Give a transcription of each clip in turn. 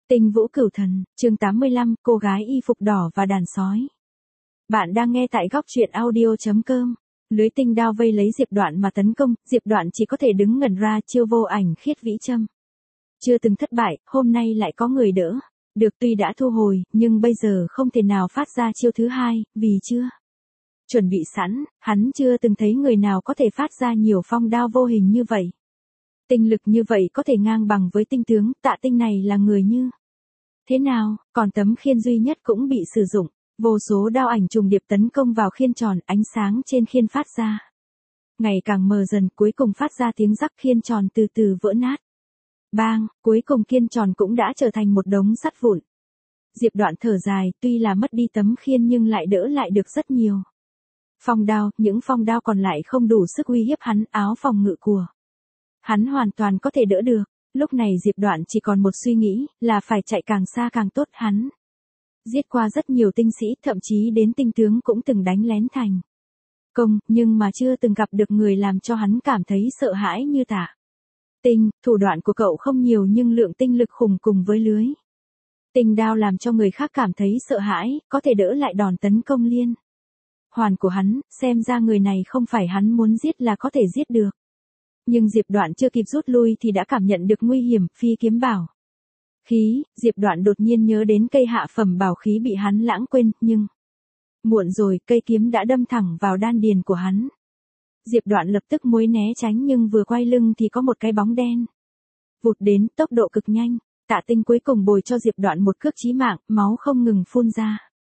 Tinh Vũ Cửu Thần, chương 85, cô gái y phục đỏ và đàn sói. Bạn đang nghe tại góc truyện audio.com. Lưới tinh đao vây lấy Diệp Đoạn mà tấn công, Diệp Đoạn chỉ có thể đứng ngẩn ra chiêu vô ảnh khiết vĩ châm. Chưa từng thất bại, hôm nay lại có người đỡ. Được tuy đã thu hồi, nhưng bây giờ không thể nào phát ra chiêu thứ hai, vì chưa chuẩn bị sẵn, hắn chưa từng thấy người nào có thể phát ra nhiều phong đao vô hình như vậy. Tinh lực như vậy có thể ngang bằng với tinh tướng, Tạ Tinh này là người như thế nào, còn tấm khiên duy nhất cũng bị sử dụng, vô số đao ảnh trùng điệp tấn công vào khiên tròn, ánh sáng trên khiên phát ra ngày càng mờ dần, cuối cùng phát ra tiếng rắc, khiên tròn từ từ vỡ nát. Bang, cuối cùng khiên tròn cũng đã trở thành một đống sắt vụn. Diệp Đoạn thở dài, tuy là mất đi tấm khiên nhưng lại đỡ lại được rất nhiều phong đao, những phong đao còn lại không đủ sức uy hiếp hắn, áo phòng ngự của hắn hoàn toàn có thể đỡ được. Lúc này Diệp Đoạn chỉ còn một suy nghĩ, là phải chạy càng xa càng tốt. Hắn giết qua rất nhiều tinh sĩ, thậm chí đến tinh tướng cũng từng đánh lén thành công, nhưng mà chưa từng gặp được người làm cho hắn cảm thấy sợ hãi như Tạ Tinh. Thủ đoạn của cậu không nhiều nhưng lượng tinh lực khủng cùng với lưới tinh đao làm cho người khác cảm thấy sợ hãi, có thể đỡ lại đòn tấn công liên hoàn của hắn, xem ra người này không phải hắn muốn giết là có thể giết được. Nhưng Diệp Đoạn chưa kịp rút lui thì đã cảm nhận được nguy hiểm, phi kiếm bảo khí. Diệp Đoạn đột nhiên nhớ đến cây hạ phẩm bảo khí bị hắn lãng quên, nhưng muộn rồi, cây kiếm đã đâm thẳng vào đan điền của hắn. Diệp Đoạn lập tức múi né tránh nhưng vừa quay lưng thì có một cái bóng đen vụt đến, tốc độ cực nhanh. Tạ Tinh cuối cùng bồi cho Diệp Đoạn một cước chí mạng, máu không ngừng phun ra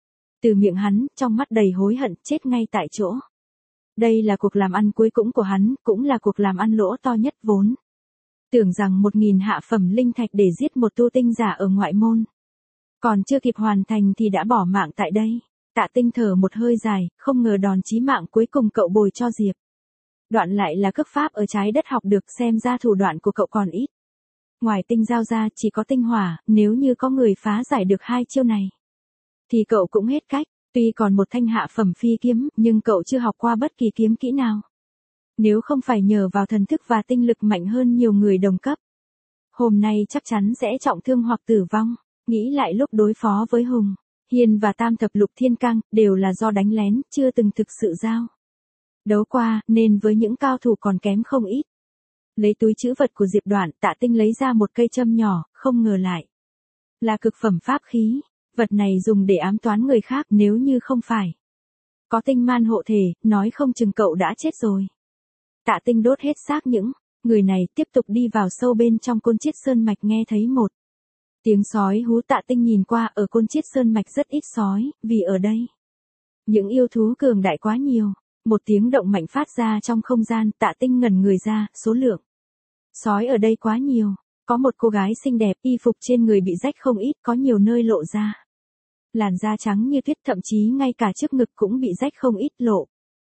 từ miệng hắn, trong mắt đầy hối hận, chết ngay tại chỗ. Đây là cuộc làm ăn cuối cùng của hắn, cũng là cuộc làm ăn lỗ to nhất. Vốn tưởng rằng 1000 hạ phẩm linh thạch để giết một tu tinh giả ở ngoại môn còn chưa kịp hoàn thành thì đã bỏ mạng tại đây. Tạ Tinh thở một hơi dài, không ngờ đòn chí mạng cuối cùng cậu bồi cho Diệp Đoạn lại là cước pháp ở trái đất học được, xem ra thủ đoạn của cậu còn ít. Ngoài tinh giao ra chỉ có tinh hỏa, nếu như có người phá giải được hai chiêu này thì cậu cũng hết cách. Tuy còn một thanh hạ phẩm phi kiếm, nhưng cậu chưa học qua bất kỳ kiếm kỹ nào. Nếu không phải nhờ vào thần thức và tinh lực mạnh hơn nhiều người đồng cấp, hôm nay chắc chắn sẽ trọng thương hoặc tử vong. Nghĩ lại lúc đối phó với Hùng Hiên và Tam Thập Lục Thiên Cang, đều là do đánh lén, chưa từng thực sự giao đấu qua, nên với những cao thủ còn kém không ít. Lấy túi trữ vật của Diệp Đoạn, Tạ Tinh lấy ra một cây châm nhỏ, không ngờ lại là cực phẩm pháp khí. Vật này dùng để ám toán người khác, nếu như không phải có tinh man hộ thể, nói không chừng cậu đã chết rồi. Tạ Tinh đốt hết xác những người này, tiếp tục đi vào sâu bên trong Côn Chiết Sơn Mạch, nghe thấy một tiếng sói hú. Tạ Tinh nhìn qua, ở Côn Chiết Sơn Mạch rất ít sói, vì ở đây những yêu thú cường đại quá nhiều. Một tiếng động mạnh phát ra trong không gian, Tạ Tinh ngẩn người ra, số lượng sói ở đây quá nhiều. Có một cô gái xinh đẹp, y phục trên người bị rách không ít, có nhiều nơi lộ ra làn da trắng như tuyết, thậm chí ngay cả trước ngực cũng bị rách không ít, lộ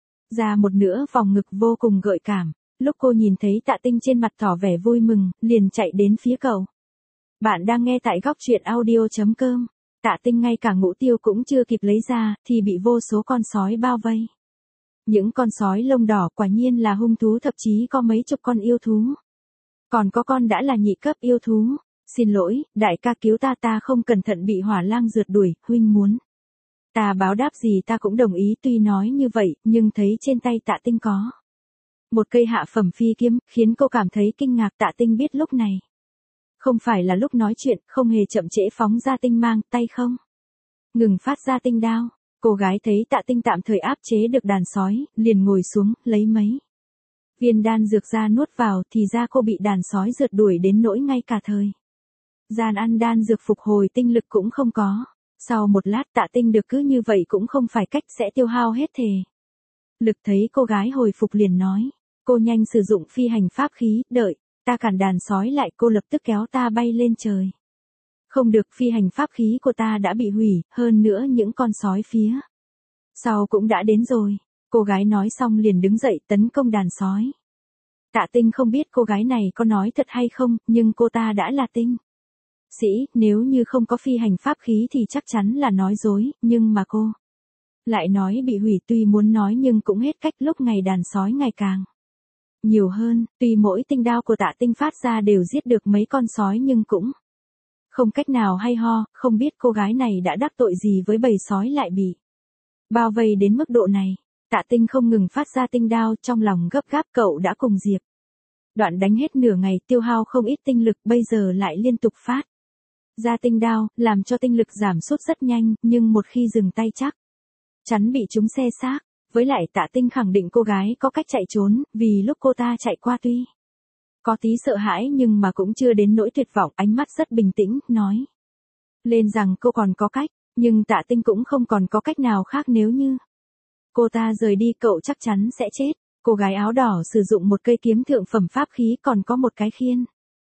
ra một nửa vòng ngực vô cùng gợi cảm. Lúc cô nhìn thấy Tạ Tinh, trên mặt tỏ vẻ vui mừng, liền chạy đến phía cậu. Bạn đang nghe tại góc truyện audio.com. Tạ Tinh ngay cả ngũ tiêu cũng chưa kịp lấy ra, thì bị vô số con sói bao vây. Những con sói lông đỏ quả nhiên là hung thú, thậm chí có mấy chục con yêu thú. Còn có con đã là nhị cấp yêu thú. Xin lỗi, đại ca cứu ta, ta không cẩn thận bị hỏa lang rượt đuổi, huynh muốn ta báo đáp gì ta cũng đồng ý. Tuy nói như vậy, nhưng thấy trên tay Tạ Tinh có một cây hạ phẩm phi kiếm, khiến cô cảm thấy kinh ngạc. Tạ Tinh biết lúc này không phải là lúc nói chuyện, không hề chậm trễ phóng ra tinh mang, tay không ngừng phát ra tinh đao. Cô gái thấy Tạ Tinh tạm thời áp chế được đàn sói, liền ngồi xuống, lấy mấy viên đan dược ra nuốt vào, thì ra cô bị đàn sói rượt đuổi đến nỗi ngay cả thời gian ăn đan dược phục hồi tinh lực cũng không có. Sau một lát, Tạ Tinh được cứ như vậy cũng không phải cách, sẽ tiêu hao hết thể lực. Thấy cô gái hồi phục liền nói, cô nhanh sử dụng phi hành pháp khí, đợi ta cản đàn sói lại. Cô lập tức kéo ta bay lên trời. Không được, phi hành pháp khí của ta đã bị hủy, hơn nữa những con sói phía sau cũng đã đến rồi. Cô gái nói xong liền đứng dậy tấn công đàn sói. Tạ Tinh không biết cô gái này có nói thật hay không, nhưng cô ta đã là tinh sĩ, nếu như không có phi hành pháp khí thì chắc chắn là nói dối, nhưng mà cô lại nói bị hủy. Tuy muốn nói nhưng cũng hết cách, lúc ngày đàn sói ngày càng nhiều hơn. Tuy mỗi tinh đao của Tạ Tinh phát ra đều giết được mấy con sói nhưng cũng Không cách nào hay ho, không biết cô gái này đã đắc tội gì với bầy sói lại bị bao vây đến mức độ này. Tạ Tinh không ngừng phát ra tinh đao, trong lòng gấp gáp cậu đã cùng Diệp Đoạn đánh hết nửa ngày, tiêu hao không ít tinh lực, bây giờ lại liên tục phát ra tinh đao, làm cho tinh lực giảm sút rất nhanh, nhưng một khi dừng tay chắc chắn bị chúng xé xác. Với lại Tạ Tinh khẳng định cô gái có cách chạy trốn, vì lúc cô ta chạy qua tuy có tí sợ hãi nhưng mà cũng chưa đến nỗi tuyệt vọng, ánh mắt rất bình tĩnh, nói lên rằng cô còn có cách, nhưng Tạ Tinh cũng không còn có cách nào khác, nếu như cô ta rời đi cậu chắc chắn sẽ chết. Cô gái áo đỏ sử dụng một cây kiếm thượng phẩm pháp khí, còn có một cái khiên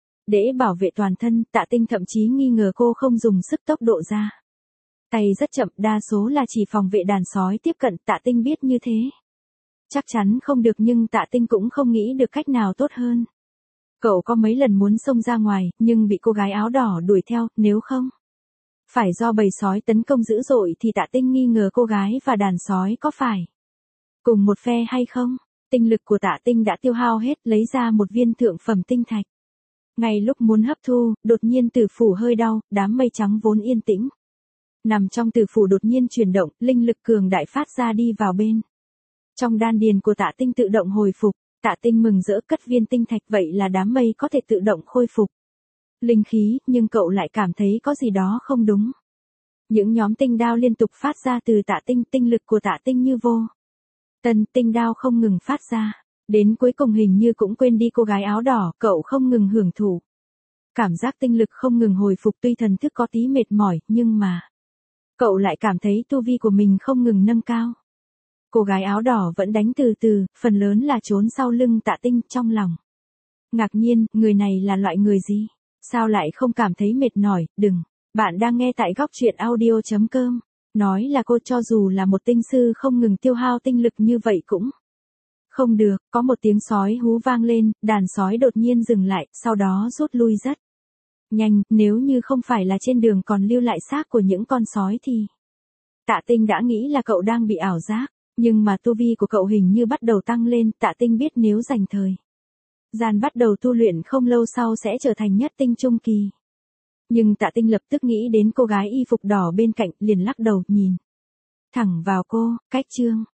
để bảo vệ toàn thân. Tạ Tinh thậm chí nghi ngờ cô không dùng sức tốc độ ra tay rất chậm, đa số là chỉ phòng vệ đàn sói tiếp cận. Tạ Tinh biết như thế chắc chắn không được, nhưng Tạ Tinh cũng không nghĩ được cách nào tốt hơn. Cậu có mấy lần muốn xông ra ngoài, nhưng bị cô gái áo đỏ đuổi theo, nếu không phải do bầy sói tấn công dữ dội thì Tạ Tinh nghi ngờ cô gái và đàn sói có phải cùng một phe hay không. Tinh lực của Tạ Tinh đã tiêu hao hết, lấy ra một viên thượng phẩm tinh thạch. Ngay lúc muốn hấp thu, đột nhiên tử phủ hơi đau, đám mây trắng vốn yên tĩnh nằm trong tử phủ đột nhiên chuyển động, linh lực cường đại phát ra đi vào bên trong đan điền của Tạ Tinh tự động hồi phục. Tạ Tinh mừng rỡ cất viên tinh thạch, vậy là đám mây có thể tự động khôi phục linh khí, nhưng cậu lại cảm thấy có gì đó không đúng. Những nhóm tinh đao liên tục phát ra từ Tạ Tinh, tinh lực của Tạ Tinh như vô tận, tinh đao không ngừng phát ra. Đến cuối cùng hình như cũng quên đi cô gái áo đỏ, cậu không ngừng hưởng thụ cảm giác tinh lực không ngừng hồi phục. Tuy thần thức có tí mệt mỏi, nhưng mà cậu lại cảm thấy tu vi của mình không ngừng nâng cao. Cô gái áo đỏ vẫn đánh từ từ, phần lớn là trốn sau lưng Tạ Tinh, trong lòng ngạc nhiên, người này là loại người gì? Sao lại không cảm thấy mệt mỏi? Đừng, bạn đang nghe tại góc truyện audio.com. Nói là cô, cho dù là một tinh sư không ngừng tiêu hao tinh lực như vậy cũng không được. Có một tiếng sói hú vang lên, đàn sói đột nhiên dừng lại, sau đó rút lui rất nhanh. Nếu như không phải là trên đường còn lưu lại xác của những con sói thì Tạ Tinh đã nghĩ là cậu đang bị ảo giác. Nhưng mà tu vi của cậu hình như bắt đầu tăng lên. Tạ Tinh biết nếu dành thời gian bắt đầu tu luyện không lâu sau sẽ trở thành nhất tinh trung kỳ. Nhưng Tạ Tinh lập tức nghĩ đến cô gái y phục đỏ bên cạnh, liền lắc đầu, nhìn thẳng vào cô. Cách chương